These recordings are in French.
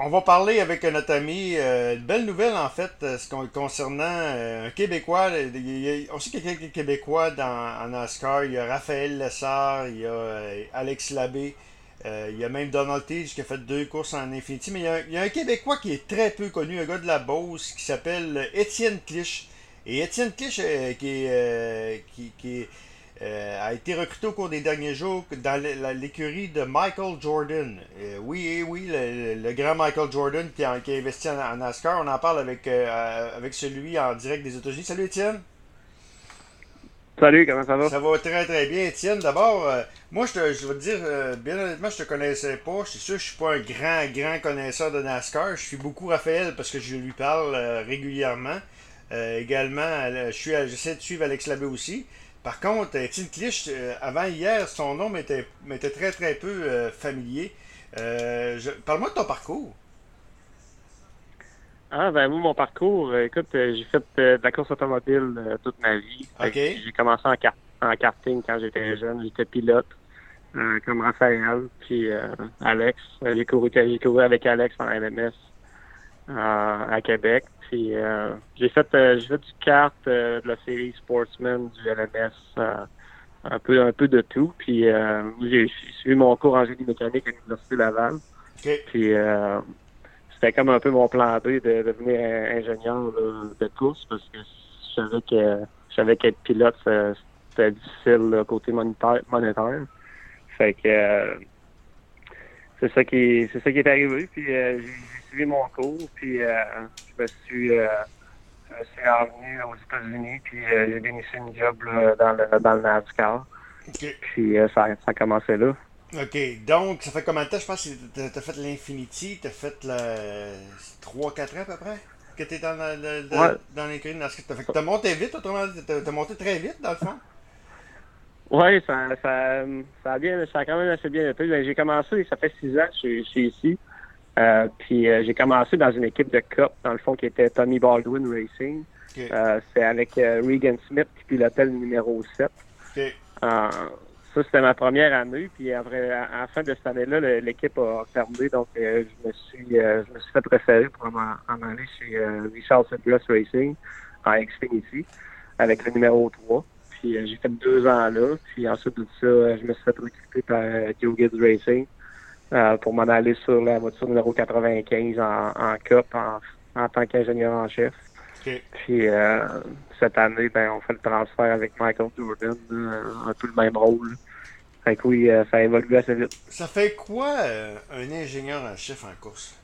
On va parler avec notre ami, une belle nouvelle en fait, concernant un Québécois. On sait qu'il y a quelques Québécois en NASCAR. Il y a Raphaël Lessard, il y a Alex Labbé, il y a même Donald Tige qui a fait deux courses en Infinity. Mais il y a un Québécois qui est très peu connu, un gars de la Beauce qui s'appelle Étienne Clich. Et Étienne Clich, a été recruté au cours des derniers jours dans l'écurie de Michael Jordan. Oui, le grand Michael Jordan qui a investi en NASCAR. On en parle avec celui en direct des États-Unis. Salut Étienne. Salut, comment ça va? Ça va très très bien, Étienne. D'abord, moi je vais te dire, bien honnêtement, je te connaissais pas. Je suis sûr que je suis pas un grand connaisseur de NASCAR. Je suis beaucoup Raphaël parce que je lui parle régulièrement. Également, j'essaie de suivre Alex Labbé aussi. Par contre, Étienne Clich, avant hier, son nom m'était très très peu familier. Parle-moi de ton parcours. Ah, ben moi, mon parcours, écoute, j'ai fait de la course automobile toute ma vie. Fait que OK? j'ai commencé en karting quand j'étais jeune. J'étais pilote, comme Raphaël, puis Alex. J'ai couru avec Alex en LMS à Québec. Puis j'ai fait du kart, de la série Sportsman, du LMS, un peu de tout. Puis j'ai suivi mon cours en génie mécanique à l'Université Laval. OK. Puis c'était comme un peu mon plan B de devenir ingénieur là, de course parce que je savais qu'être pilote, c'était difficile là, côté monétaire. Fait que c'est ça qui est arrivé. Puis j'ai suivi mon cours, puis je me suis revenu aux États-Unis, puis j'ai déniché une job là, dans le NASCAR. OK. Puis ça a commencé là. OK. Donc, ça fait combien de temps, je pense, que t'as fait l'Infinity, t'as fait le 3-4 ans à peu près, que t'es Ouais. dans l'écurie de NASCAR. T'as monté vite, autrement dit, t'as monté très vite, dans le fond. Oui, ça a quand même assez bien été. Ben, j'ai commencé, ça fait 6 ans que je suis ici. Puis j'ai commencé dans une équipe de Cup, dans le fond, qui était Tommy Baldwin Racing. OK. C'est avec Regan Smith qui pilotait le numéro 7. OK. Euh, Ça, c'était ma première année. Puis après, à la fin de cette année-là, l'équipe a fermé. Donc, je me suis fait référer pour en aller chez Richard Sedgwick Racing en Xfinity avec le numéro 3. Puis j'ai fait 2 ans là. Puis ensuite de ça, je me suis fait recruter par Joe Gibbs Racing pour m'en aller sur la voiture numéro 95 en Cup en tant qu'ingénieur en chef. OK. Puis cette année, ben, on fait le transfert avec Michael Jordan, un peu le même rôle. Fait que oui, ça a évolué assez vite. Ça fait quoi, un ingénieur en chef en course?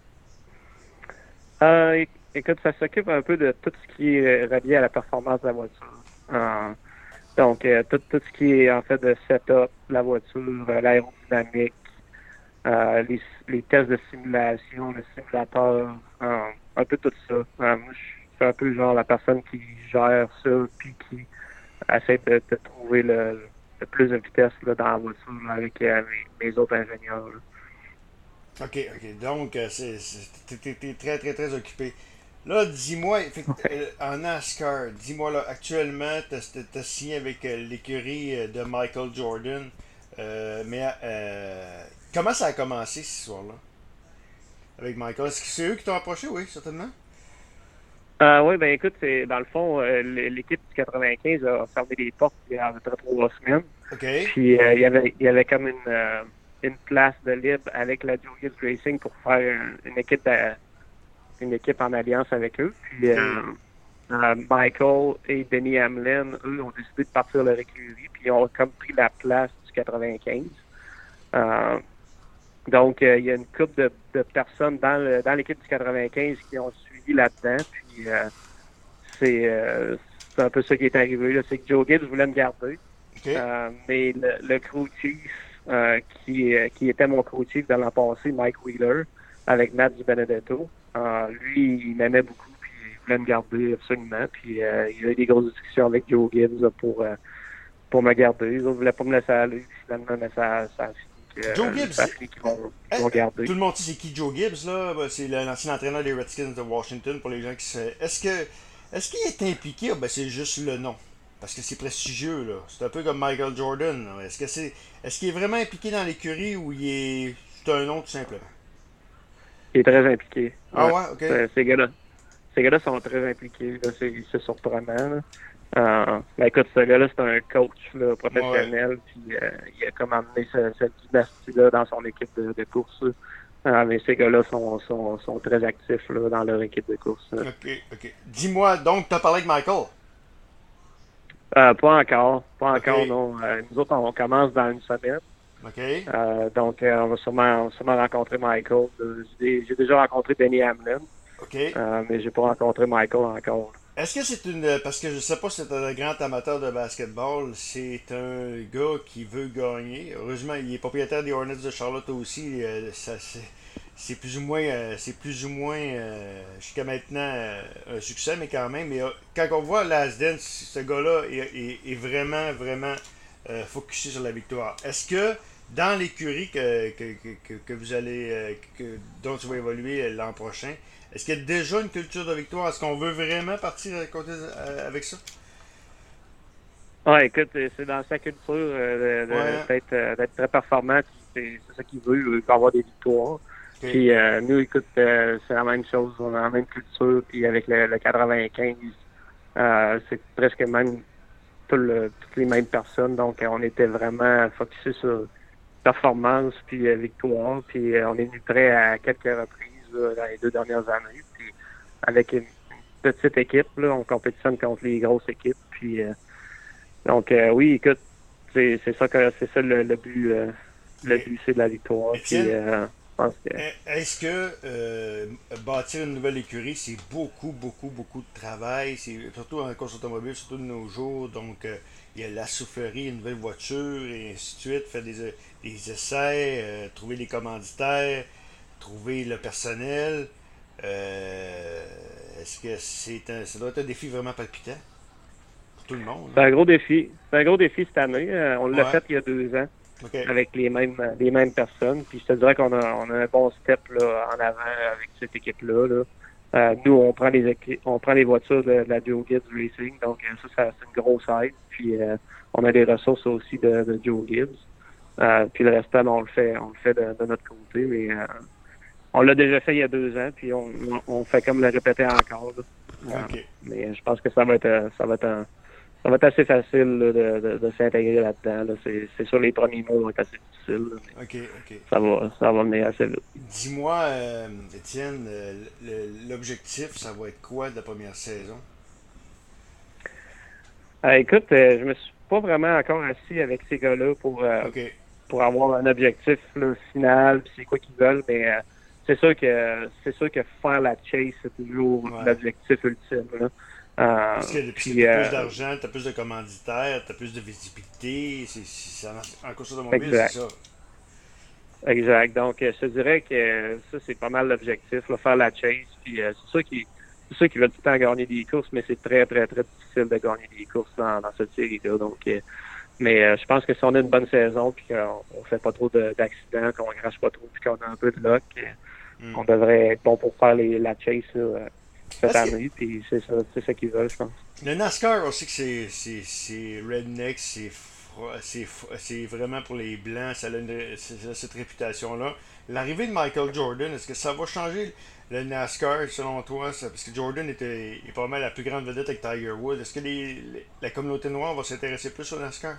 Écoute, ça s'occupe un peu de tout ce qui est relié à la performance de la voiture. Euh, donc, tout ce qui est en fait de setup de la voiture, l'aérodynamique, les tests de simulation, le simulateur, un peu tout ça. Moi, je suis un peu genre la personne qui gère ça, puis qui essaie de trouver le plus de vitesse là, dans la voiture là, avec mes autres ingénieurs. Là. OK. Donc, t'es très, très, très occupé. Là, dis-moi, en NASCAR, dis-moi là, actuellement, t'as signé avec l'écurie de Michael Jordan. Comment ça a commencé, cette histoire-là, avec Michael? Est-ce que c'est eux qui t'ont approché? Oui, certainement. Oui, ben écoute, c'est dans le fond, l'équipe du 95 a fermé les portes il y a à peu près 3 semaines. OK. Puis il y avait comme une place de libre avec la Joe Gibbs Racing pour faire une équipe en alliance avec eux. Puis OK. Michael et Denny Hamlin, eux, ont décidé de partir leur écurie, puis ils ont comme pris la place du 95. Euh, donc, il y a une couple de personnes dans l'équipe du 95 qui ont suivi là-dedans. Puis, c'est euh, c'est un peu ça qui est arrivé. Là. C'est que Joe Gibbs voulait me garder. OK. Mais le crew chief, qui était mon crew chief dans l'an passé, Mike Wheeler, avec Matt Di Benedetto, lui, il m'aimait beaucoup. Puis, il voulait me garder absolument. Puis, il y a eu des grosses discussions avec Joe Gibbs là, pour me garder. Ils autres voulaient pas me laisser aller. Puis, finalement, mais ça a fini Joe Gibbs, ça a fini qu'ils hein, vont garder. tout le monde sait c'est qui Joe Gibbs, là. C'est l'ancien entraîneur des Redskins de Washington, pour les gens qui se... Est-ce qu'il est impliqué? Ah, ben, c'est juste le nom. Parce que c'est prestigieux, là. C'est un peu comme Michael Jordan, là. Est-ce qu'il est vraiment impliqué dans l'écurie ou il est... C'est un nom, tout simplement? qui est très impliqué. Ah ouais, OK. Ces gars-là sont très impliqués. Là, c'est surprenant. Là. Écoute, ce gars-là, c'est un coach là, professionnel. Puis, il a comme amené cette dynastie-là dans son équipe de course. Mais ces gars-là sont très actifs là, dans leur équipe de course. Là. OK. Dis-moi, donc, tu as parlé avec Michael? Pas encore. Pas encore, OK. non. Nous autres, on commence dans une semaine. OK. Donc, on va sûrement rencontrer Michael. J'ai déjà rencontré Benny Hamlin, OK. mais j'ai pas rencontré Michael encore. Est-ce que c'est une. Parce que je sais pas si c'est un grand amateur de basketball, c'est un gars qui veut gagner. Heureusement, il est propriétaire des Hornets de Charlotte aussi. C'est plus ou moins, jusqu'à maintenant un succès, mais quand même. Mais quand on voit Last Dance, ce gars-là est vraiment, vraiment focusé sur la victoire. Est-ce que dans l'écurie que vous allez, dont tu vas évoluer l'an prochain, est-ce qu'il y a déjà une culture de victoire? Est-ce qu'on veut vraiment partir avec ça? Ouais, écoute, c'est dans sa culture Ouais. d'être très performant. Puis c'est ça qu'il veut. Il veut avoir des victoires. Ok. Puis nous, écoute, c'est la même chose. On a la même culture. Puis avec le 95, c'est presque même toutes les mêmes personnes. Donc, on était vraiment focusé sur performance puis victoire. Puis on est venu prêt à quelques reprises là, dans les 2 dernières années. Puis avec une petite équipe, là, on compétitionne contre les grosses équipes. Puis donc oui, écoute, c'est ça le but. Le but, c'est de la victoire. Puis Étienne, je pense que est-ce que bâtir une nouvelle écurie, c'est beaucoup, beaucoup, beaucoup de travail, c'est surtout en course automobile, surtout de nos jours. Donc, il y a la soufflerie, une nouvelle voiture, et ainsi de suite, faire des essais, trouver les commanditaires, trouver le personnel. Est-ce que ça doit être un défi vraiment palpitant pour tout le monde, c'est hein? un gros défi. C'est un gros défi cette année. On l'a Ouais. fait il y a 2 ans OK. avec les mêmes personnes. Puis je te dirais qu'on a un bon step là, en avant avec cette équipe-là. Là. Nous, on prend les voitures de la Joe Gibbs Racing, donc ça c'est une grosse aide. Puis on a des ressources aussi de Joe Gibbs. Puis le restant, on le fait de notre côté, mais on l'a déjà fait il y a 2 ans, puis on fait comme le répéter encore. Là. OK. Mais je pense que ça va être assez facile là, de s'intégrer là-dedans. Là. C'est sûr les premiers mois vont être assez difficiles, là, mais OK. ça va venir assez vite. Dis-moi, Étienne, l'objectif, ça va être quoi de la première saison? Écoute, je me suis pas vraiment encore assis avec ces gars-là OK. pour avoir un objectif là, final, puis c'est quoi qu'ils veulent, mais c'est sûr que faire la chase, c'est toujours Ouais. l'objectif ultime. Là. Parce que Puis t'as plus d'argent, t'as plus de commanditaires, t'as plus de visibilité. En course automobile, c'est exact. ça. Exact. Donc, je te dirais que ça, c'est pas mal l'objectif, là, faire la chase. Puis, c'est sûr qu'ils veulent tout le temps gagner des courses, mais c'est très, très, très difficile de gagner des courses dans cette série-là. Donc, mais je pense que si on a une bonne saison, puis qu'on fait pas trop d'accidents, qu'on crache pas trop, puis qu'on a un peu de luck, on devrait être bon pour faire la chase là, cette Est-ce que année. Puis, c'est ça qu'ils veulent, je pense. le NASCAR, on sait que c'est redneck, c'est vraiment pour les Blancs, ça a cette réputation-là. L'arrivée de Michael Jordan, est-ce que ça va changer le NASCAR selon toi? Parce que Jordan est pas mal la plus grande vedette avec Tiger Woods. Est-ce que la communauté noire va s'intéresser plus au NASCAR?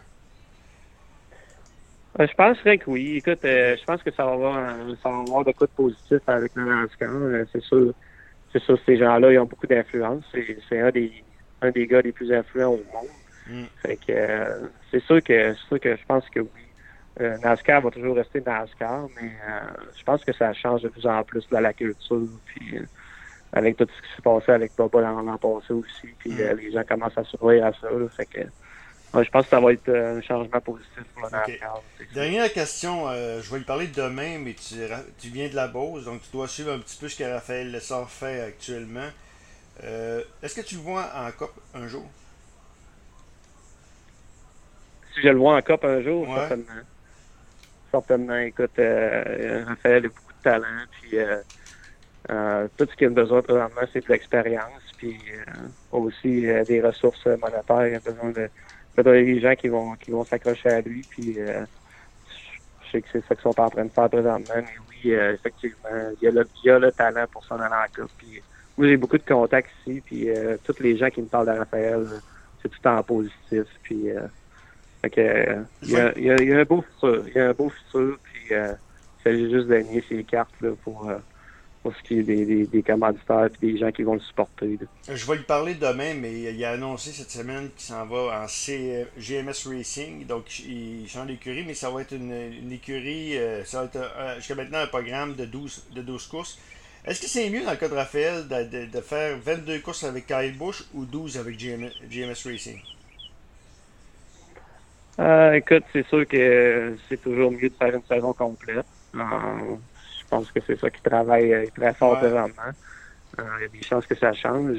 Je penserais que oui. Écoute, Ok. je pense que ça va avoir de quoi de positif avec le NASCAR. C'est sûr que ces gens-là, ils ont beaucoup d'influence. C'est un des gars les plus influents au monde. Hmm. Fait que c'est sûr que je pense que oui. NASCAR va toujours rester NASCAR, mais je pense que ça change de plus en plus là, la culture. Puis avec tout ce qui s'est passé avec Boba l'an passé aussi, puis les gens commencent à s'ouvrir à ça. Là, fait que je pense que ça va être un changement positif pour le Ok. NASCAR. C'est sûr. Dernière question, je vais lui parler demain, mais tu viens de la Beauce, donc tu dois suivre un petit peu ce que Raphaël Lessard fait actuellement. Est-ce que tu le vois en COP un jour? Si je le vois en COP un jour, Ouais. certainement. Certainement. Écoute, Raphaël a beaucoup de talent, puis tout ce qu'il a besoin présentement, c'est de l'expérience, puis aussi des ressources monétaires. Il a besoin des gens qui vont s'accrocher à lui, puis je Je sais que c'est ça qu'ils sont en train de faire présentement. Mais oui, effectivement, il y a le talent pour s'en aller en coupe. Puis, moi, j'ai beaucoup de contacts ici. Puis tous les gens qui me parlent de Raphaël, c'est tout en positif. Puis, fait que, il y a un beau futur. Il y a un beau futur. Puis, il s'agit juste d'aligner ses cartes là, pour ce qui est des commanditaires et des gens qui vont le supporter. Là. Je vais lui parler demain, mais il a annoncé cette semaine qu'il s'en va en GMS Racing. Donc, il change d'écurie, mais ça va être une écurie. Ça va être jusqu'à maintenant un programme de 12 courses. Est-ce que c'est mieux dans le cas de Raphaël de faire 22 courses avec Kyle Busch ou 12 avec GMS Racing? Écoute, c'est sûr que c'est toujours mieux de faire une saison complète. Je pense que c'est ça qui travaille très fort Ouais. présentement. Il y a des chances que ça change,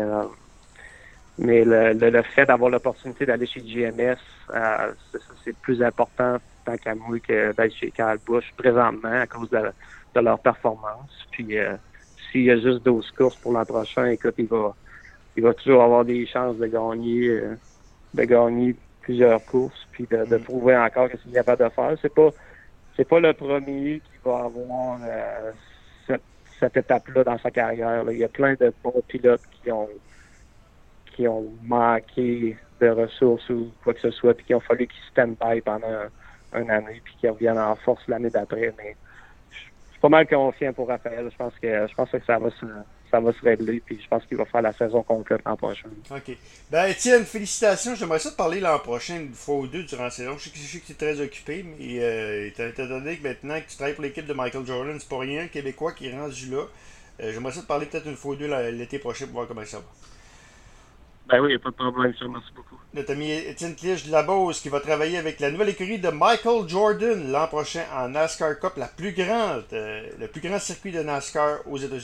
mais le fait d'avoir l'opportunité d'aller chez GMS, c'est plus important tant qu'à moi que d'aller chez Kyle Busch présentement à cause de leur performance. Puis s'il y a juste 12 courses pour l'an prochain, écoute, il va toujours avoir des chances de gagner plusieurs courses, puis de Mm. prouver encore ce qu'il est capable de faire. C'est pas le premier qui va avoir cette étape-là dans sa carrière. Là. Il y a plein de bons pilotes qui ont manqué de ressources ou quoi que ce soit, puis qui ont fallu qu'ils stand-by pendant une année, puis qu'ils reviennent en force l'année d'après. Mais je suis pas mal confiant pour Raphaël. Je pense que ça va se régler, puis je pense qu'il va faire la saison complète l'an prochain. OK. Ben, Étienne, félicitations. J'aimerais ça te parler l'an prochain, une fois ou deux durant la saison. Je sais que tu es très occupé, mais étant donné que maintenant que tu travailles pour l'équipe de Michael Jordan, c'est pas rien, un Québécois qui est rendu là. J'aimerais ça te parler peut-être une fois ou deux l'été prochain pour voir comment ça va. Ben oui, il n'y a pas de problème, ça. Merci beaucoup. Notre ami Étienne Clich de la Beauce qui va travailler avec la nouvelle écurie de Michael Jordan l'an prochain en NASCAR Cup, le plus grand circuit de NASCAR aux États-Unis.